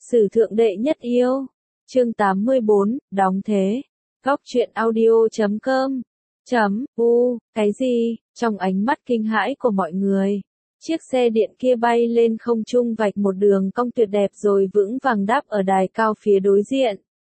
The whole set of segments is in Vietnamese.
Sử thượng đệ nhất yêu. Chương 84, đóng thế. Góc truyện audio.com. Cái gì? Trong ánh mắt kinh hãi của mọi người, chiếc xe điện kia bay lên không trung vạch một đường cong tuyệt đẹp rồi vững vàng đáp ở đài cao phía đối diện.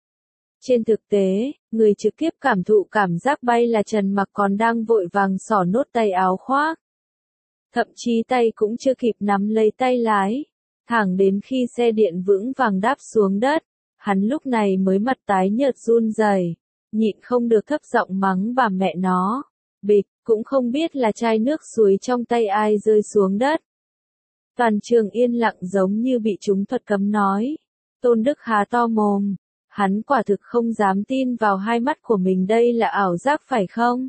Trên thực tế, người trực tiếp cảm thụ cảm giác bay là Trần Mặc còn đang vội vàng xỏ nốt tay áo khoác. Thậm chí tay cũng chưa kịp nắm lấy tay lái. Thẳng đến khi xe điện vững vàng đáp xuống đất, hắn lúc này mới mặt tái nhợt run rẩy, nhịn không được thấp giọng mắng bà mẹ nó. Bịch, cũng không biết là chai nước suối trong tay ai rơi xuống đất. Toàn trường yên lặng giống như bị chúng thuật cấm nói. Tôn Đức há to mồm. Hắn quả thực không dám tin vào hai mắt của mình, đây là ảo giác phải không?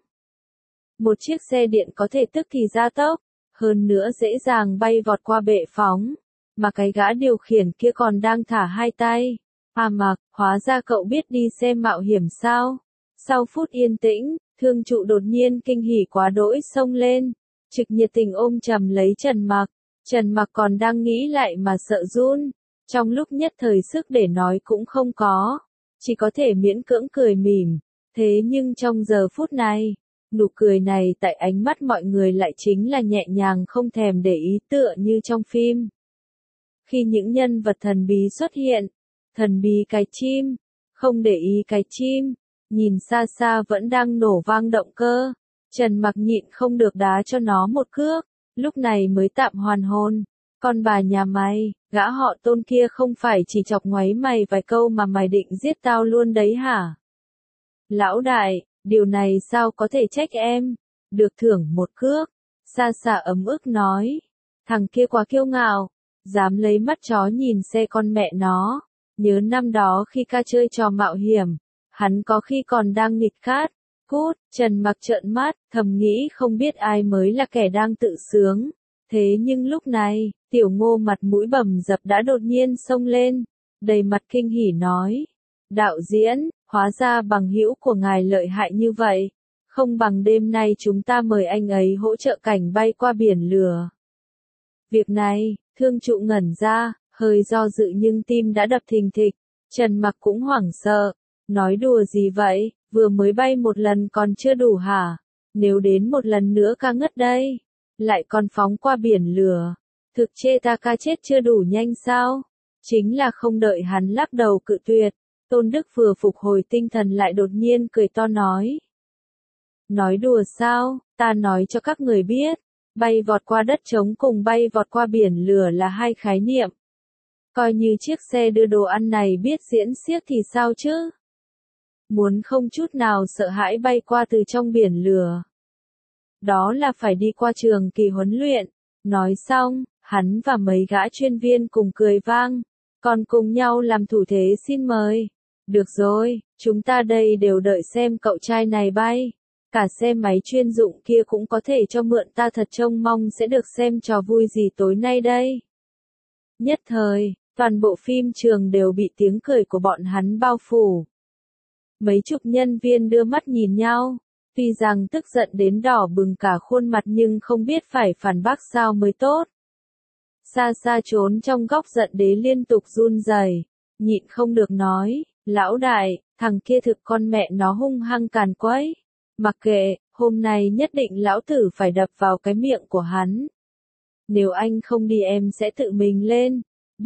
Một chiếc xe điện có thể tức thì gia tốc, hơn nữa dễ dàng bay vọt qua bệ phóng, mà cái gã điều khiển kia còn đang thả hai tay. Mặc, hóa ra cậu biết đi xe mạo hiểm sao? Sau phút yên tĩnh, Thương Trụ đột nhiên kinh hỉ quá đỗi xông lên, trực nhiệt tình ôm chầm lấy Trần Mặc. Trần Mặc còn đang nghĩ lại mà sợ run. Trong lúc nhất thời sức để nói cũng không có, chỉ có thể miễn cưỡng cười mỉm. Thế nhưng trong giờ phút này, nụ cười này tại ánh mắt mọi người lại chính là nhẹ nhàng không thèm để ý, tựa như trong phim. Khi những nhân vật thần bí xuất hiện, thần bí cái chim, không để ý cái chim, nhìn xa xa vẫn đang nổ vang động cơ, Trần Mặc nhịn không được đá cho nó một cước, lúc này mới tạm hoàn hồn. Con bà nhà mày, gã họ Tôn kia không phải chỉ chọc ngoáy mày vài câu mà mày định giết tao luôn đấy hả? Lão đại, điều này sao có thể trách em? Được thưởng một cước. Sa Sạ ấm ức nói. Thằng kia quá kiêu ngạo, dám lấy mắt chó nhìn xe con mẹ nó. Nhớ năm đó khi ca chơi trò mạo hiểm, hắn có khi còn đang nghịch cát. Cút, Trần Mặc trợn mắt, thầm nghĩ không biết ai mới là kẻ đang tự sướng. Thế nhưng lúc này, Tiểu Ngô mặt mũi bầm dập đã đột nhiên xông lên, đầy mặt kinh hỉ nói. Đạo diễn, hóa ra bằng hữu của ngài lợi hại như vậy, không bằng đêm nay chúng ta mời anh ấy hỗ trợ cảnh bay qua biển lửa. Việc này, Thương Trụ ngẩn ra, hơi do dự nhưng tim đã đập thình thịch, Trần Mặc cũng hoảng sợ, nói đùa gì vậy, vừa mới bay một lần còn chưa đủ hả, nếu đến một lần nữa ca ngất đây. Lại còn phóng qua biển lửa. Thực chê ta ca chết chưa đủ nhanh sao? Chính là không đợi hắn lắc đầu cự tuyệt. Tôn Đức vừa phục hồi tinh thần lại đột nhiên cười to nói. Nói đùa sao? Ta nói cho các người biết. Bay vọt qua đất trống cùng bay vọt qua biển lửa là hai khái niệm. Coi như chiếc xe đưa đồ ăn này biết diễn xiếc thì sao chứ? Muốn không chút nào sợ hãi bay qua từ trong biển lửa. Đó là phải đi qua trường kỳ huấn luyện. Nói xong, hắn và mấy gã chuyên viên cùng cười vang, còn cùng nhau làm thủ thế xin mời. Được rồi, chúng ta đây đều đợi xem cậu trai này bay. Cả xe máy chuyên dụng kia cũng có thể cho mượn, ta thật trông mong sẽ được xem trò vui gì tối nay đây. Nhất thời, toàn bộ phim trường đều bị tiếng cười của bọn hắn bao phủ. Mấy chục nhân viên đưa mắt nhìn nhau. Tuy rằng tức giận đến đỏ bừng cả khuôn mặt nhưng không biết phải phản bác sao mới tốt. Sa Sạ trốn trong góc giận đế liên tục run rẩy, nhịn không được nói, lão đại, thằng kia thực con mẹ nó hung hăng càn quấy. Mặc kệ, hôm nay nhất định lão tử phải đập vào cái miệng của hắn. Nếu anh không đi em sẽ tự mình lên.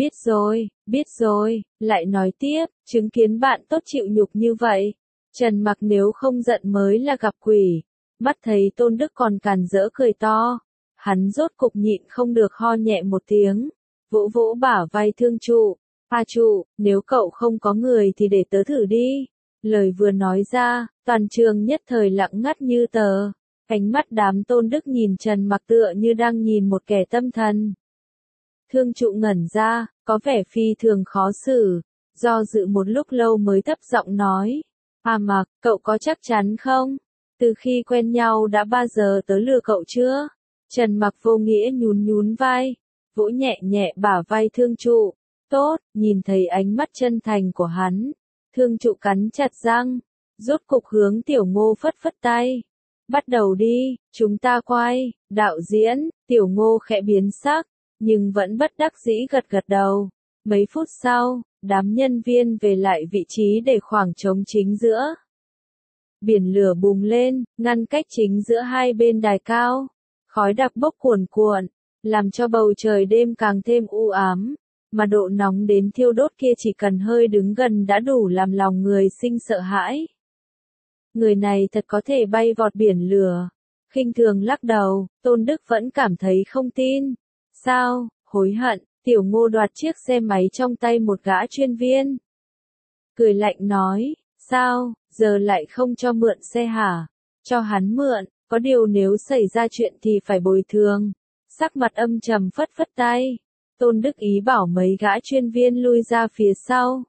Biết rồi, lại nói tiếp, chứng kiến bạn tốt chịu nhục như vậy. Trần Mặc nếu không giận mới là gặp quỷ. Mắt thấy Tôn Đức còn càn rỡ cười to. Hắn rốt cục nhịn không được ho nhẹ một tiếng. Vỗ vỗ bả vai Thương Trụ. Trụ, nếu cậu không có người thì để tớ thử đi. Lời vừa nói ra, toàn trường nhất thời lặng ngắt như tờ. Ánh mắt đám Tôn Đức nhìn Trần Mặc tựa như đang nhìn một kẻ tâm thần. Thương Trụ ngẩn ra, có vẻ phi thường khó xử. Do dự một lúc lâu mới thấp giọng nói. Mặc, cậu có chắc chắn không? Từ khi quen nhau đã bao giờ tớ lừa cậu chưa? Trần Mặc vô nghĩa nhún vai, vỗ nhẹ nhẹ bả vai Thương Trụ. Tốt, nhìn thấy ánh mắt chân thành của hắn. Thương Trụ cắn chặt răng, rốt cục hướng Tiểu Ngô phất phất tay. Bắt đầu đi, chúng ta quay. Đạo diễn, Tiểu Ngô khẽ biến sắc, nhưng vẫn bất đắc dĩ gật gật đầu. Mấy phút sau, đám nhân viên về lại vị trí để khoảng trống chính giữa. Biển lửa bùng lên, ngăn cách chính giữa hai bên đài cao. Khói đặc bốc cuồn cuộn, làm cho bầu trời đêm càng thêm u ám, mà độ nóng đến thiêu đốt kia chỉ cần hơi đứng gần đã đủ làm lòng người sinh sợ hãi. Người này thật có thể bay vọt biển lửa. Khinh thường lắc đầu, Tôn Đức vẫn cảm thấy không tin. Sao, hối hận, Tiểu Ngô đoạt chiếc xe máy trong tay một gã chuyên viên. Cười lạnh nói, sao, giờ lại không cho mượn xe hả? Cho hắn mượn, có điều nếu xảy ra chuyện thì phải bồi thường. Sắc mặt âm trầm phất phất tay. Tôn Đức ý bảo mấy gã chuyên viên lui ra phía sau.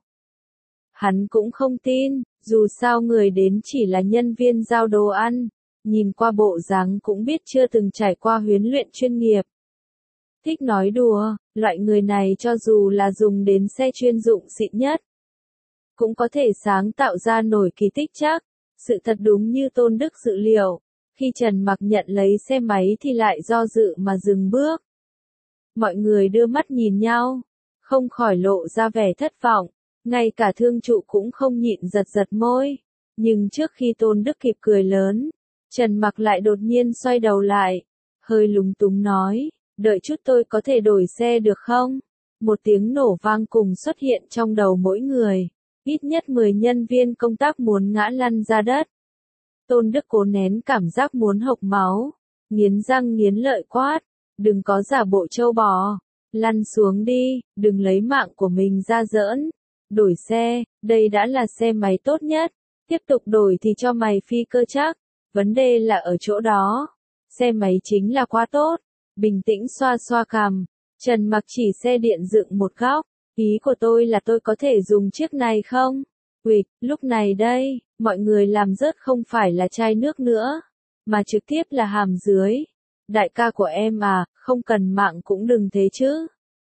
Hắn cũng không tin, dù sao người đến chỉ là nhân viên giao đồ ăn, nhìn qua bộ dáng cũng biết chưa từng trải qua huấn luyện chuyên nghiệp. Thích nói đùa, loại người này cho dù là dùng đến xe chuyên dụng xịn nhất, cũng có thể sáng tạo ra nổi kỳ tích chắc. Sự thật đúng như Tôn Đức dự liệu, khi Trần Mặc nhận lấy xe máy thì lại do dự mà dừng bước. Mọi người đưa mắt nhìn nhau, không khỏi lộ ra vẻ thất vọng, ngay cả thương trụ cũng không nhịn giật giật môi. Nhưng trước khi Tôn Đức kịp cười lớn, Trần Mặc lại đột nhiên xoay đầu lại, hơi lúng túng nói, đợi chút tôi có thể đổi xe được không? Một tiếng nổ vang cùng xuất hiện trong đầu mỗi người, ít nhất 10 nhân viên công tác muốn ngã lăn ra đất. Tôn Đức cố nén cảm giác muốn hộc máu, nghiến răng nghiến lợi quát, đừng có giả bộ trâu bò, lăn xuống đi, đừng lấy mạng của mình ra giỡn. Đổi xe, đây đã là xe máy tốt nhất, tiếp tục đổi thì cho mày phi cơ chắc, vấn đề là ở chỗ đó. Xe máy chính là quá tốt. Bình tĩnh xoa xoa cằm, Trần Mặc chỉ xe điện dựng một góc, ý của tôi là tôi có thể dùng chiếc này không? Quỵt, lúc này đây, mọi người làm rớt không phải là chai nước nữa, mà trực tiếp là hàm dưới. Đại ca của em à, không cần mạng cũng đừng thế chứ.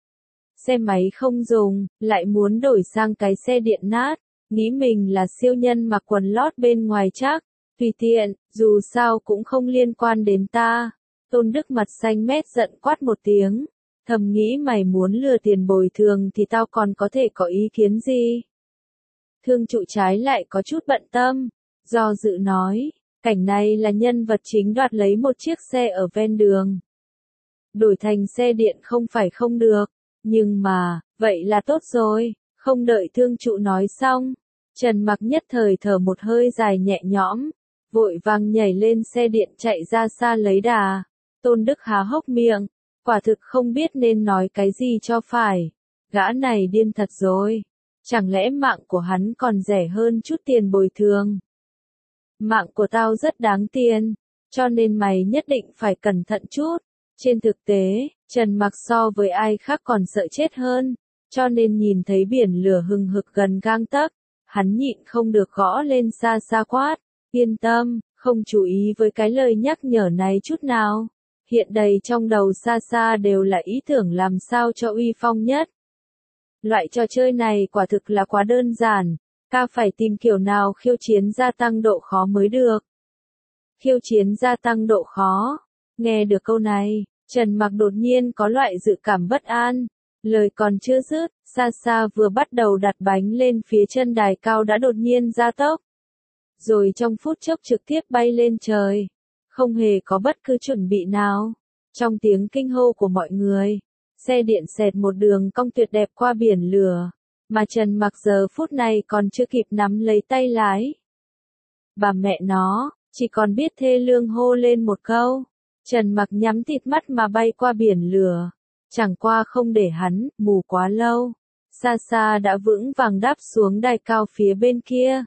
Xe máy không dùng, lại muốn đổi sang cái xe điện nát, nghĩ mình là siêu nhân mặc quần lót bên ngoài chắc, tùy tiện, dù sao cũng không liên quan đến ta. Tôn Đức mặt xanh mét giận quát một tiếng, thầm nghĩ mày muốn lừa tiền bồi thường thì tao còn có thể có ý kiến gì. Thương trụ trái lại có chút bận tâm, do dự nói, cảnh này là nhân vật chính đoạt lấy một chiếc xe ở ven đường. Đổi thành xe điện không phải không được, nhưng mà, vậy là tốt rồi, không đợi thương trụ nói xong. Trần Mặc nhất thời thở một hơi dài nhẹ nhõm, vội vàng nhảy lên xe điện chạy ra xa lấy đà. Tôn Đức há hốc miệng, quả thực không biết nên nói cái gì cho phải. Gã này điên thật rồi, chẳng lẽ mạng của hắn còn rẻ hơn chút tiền bồi thường? Mạng của tao rất đáng tiền, cho nên mày nhất định phải cẩn thận chút. Trên thực tế, Trần Mặc so với ai khác còn sợ chết hơn, cho nên nhìn thấy biển lửa hừng hực gần gang tấc, hắn nhịn không được gõ lên xa xa quát, yên tâm, không chú ý với cái lời nhắc nhở này chút nào. Hiện đầy trong đầu xa xa đều là ý tưởng làm sao cho uy phong nhất. Loại trò chơi này quả thực là quá đơn giản, ta phải tìm kiểu nào khiêu chiến gia tăng độ khó mới được. Khiêu chiến gia tăng độ khó. Nghe được câu này, Trần Mặc đột nhiên có loại dự cảm bất an. Lời còn chưa dứt, xa xa vừa bắt đầu đặt bánh lên phía chân đài cao đã đột nhiên gia tốc. Rồi trong phút chốc trực tiếp bay lên trời. Không hề có bất cứ chuẩn bị nào. Trong tiếng kinh hô của mọi người, xe điện xẹt một đường cong tuyệt đẹp qua biển lửa, mà Trần Mặc giờ phút này còn chưa kịp nắm lấy tay lái. Bà mẹ nó, chỉ còn biết thê lương hô lên một câu. Trần Mặc nhắm tịt mắt mà bay qua biển lửa, chẳng qua không để hắn mù quá lâu. Xa xa đã vững vàng đáp xuống đài cao phía bên kia.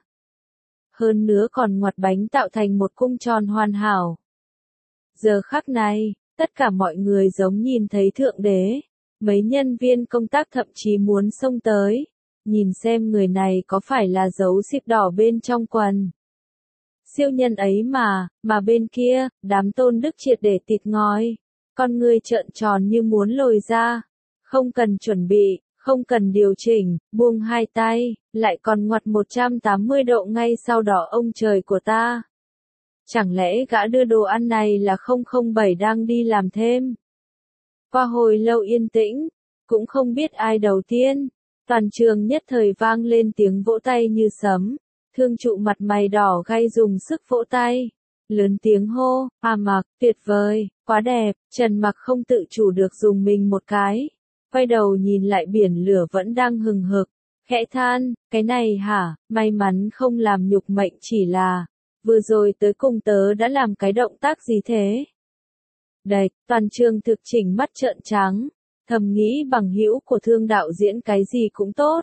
Hơn nữa còn ngoặt bánh tạo thành một cung tròn hoàn hảo. Giờ khắc này, tất cả mọi người giống nhìn thấy thượng đế. Mấy nhân viên công tác thậm chí muốn xông tới, nhìn xem người này có phải là dấu xịp đỏ bên trong quần. Siêu nhân ấy mà bên kia, đám Tôn Đức triệt để tịt ngói. Con người trợn tròn như muốn lồi ra. Không cần chuẩn bị, không cần điều chỉnh, buông hai tay, lại còn ngoặt 180 độ ngay sau đó ông trời của ta. Chẳng lẽ gã đưa đồ ăn này là 007 đang đi làm thêm? Qua hồi lâu yên tĩnh, cũng không biết ai đầu tiên, Toàn trường nhất thời vang lên tiếng vỗ tay như sấm. Thương trụ mặt mày đỏ gay dùng sức vỗ tay. Lớn tiếng hô, Mặc, tuyệt vời, quá đẹp. Trần Mặc không tự chủ được dùng mình một cái. Quay đầu nhìn lại biển lửa vẫn đang hừng hực. Khẽ than, cái này hả, may mắn không làm nhục mệnh, chỉ là vừa rồi tới cùng tớ đã làm cái động tác gì thế? Đạch, toàn trường thực chỉnh mắt trợn trắng, thầm nghĩ bằng hữu của Thương đạo diễn cái gì cũng tốt.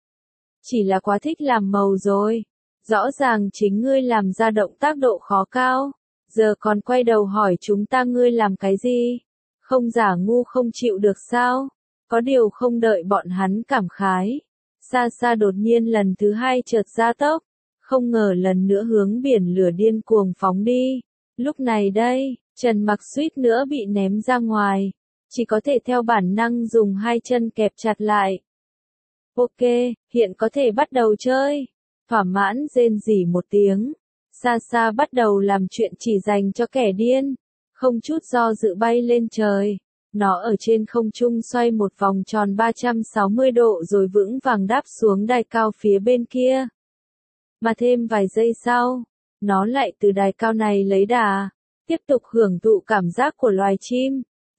Chỉ là quá thích làm màu rồi. Rõ ràng chính ngươi làm ra động tác độ khó cao. Giờ còn quay đầu hỏi chúng ta ngươi làm cái gì? Không giả ngu không chịu được sao? Có điều không đợi bọn hắn cảm khái. Xa xa đột nhiên lần thứ hai chợt gia tốc. Không ngờ lần nữa hướng biển lửa điên cuồng phóng đi. Lúc này đây, Trần Mặc suýt nữa bị ném ra ngoài. Chỉ có thể theo bản năng dùng hai chân kẹp chặt lại. Ok, hiện có thể bắt đầu chơi. Thỏa mãn rên rỉ một tiếng. Xa xa bắt đầu làm chuyện chỉ dành cho kẻ điên. Không chút do dự bay lên trời. Nó ở trên không trung xoay một vòng tròn 360 độ rồi vững vàng đáp xuống đài cao phía bên kia. Mà thêm vài giây sau, nó lại từ đài cao này lấy đà, tiếp tục hưởng thụ cảm giác của loài chim.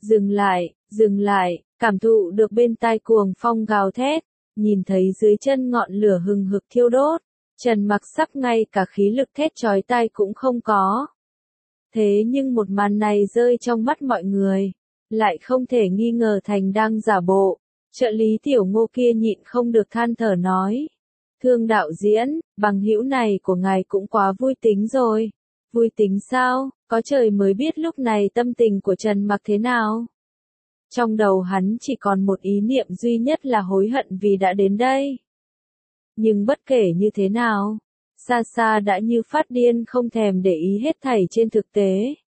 Dừng lại, cảm thụ được bên tai cuồng phong gào thét, nhìn thấy dưới chân ngọn lửa hừng hực thiêu đốt. Trần Mặc sắp ngay cả khí lực thét chói tai cũng không có. Thế nhưng một màn này rơi trong mắt mọi người, lại không thể nghi ngờ thành đang giả bộ. Trợ lý Tiểu Ngô kia nhịn không được than thở nói. Thương đạo diễn, bằng hữu này của ngài cũng quá vui tính rồi. Vui tính sao, có trời mới biết lúc này tâm tình của Trần Mặc thế nào. Trong đầu hắn chỉ còn một ý niệm duy nhất là hối hận vì đã đến đây. Nhưng bất kể như thế nào, xa xa đã như phát điên không thèm để ý hết thảy trên thực tế.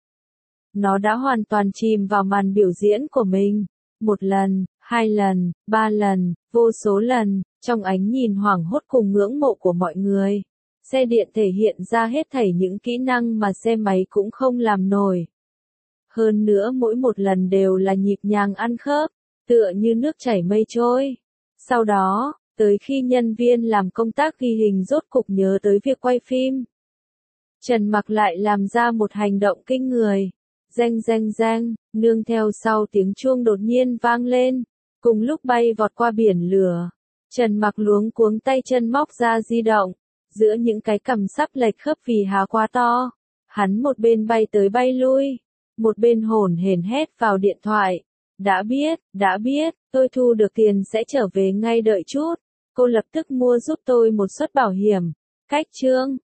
Nó đã hoàn toàn chìm vào màn biểu diễn của mình. Một lần, hai lần, ba lần, vô số lần, trong ánh nhìn hoảng hốt cùng ngưỡng mộ của mọi người. Xe điện thể hiện ra hết thảy những kỹ năng mà xe máy cũng không làm nổi. Hơn nữa mỗi một lần đều là nhịp nhàng ăn khớp, tựa như nước chảy mây trôi. Sau đó, tới khi nhân viên làm công tác ghi hình rốt cục nhớ tới việc quay phim, Trần Mặc lại làm ra một hành động kinh người. Reng, nương theo sau tiếng chuông đột nhiên vang lên, cùng lúc bay vọt qua biển lửa. Trần Mặc luống cuống tay chân móc ra di động, giữa những cái cằm sắp lệch khớp vì há quá to. Hắn một bên bay tới bay lui, một bên hổn hển hét vào điện thoại. Đã biết, tôi thu được tiền sẽ trở về ngay, đợi chút. Cô lập tức mua giúp tôi một suất bảo hiểm. Cách chương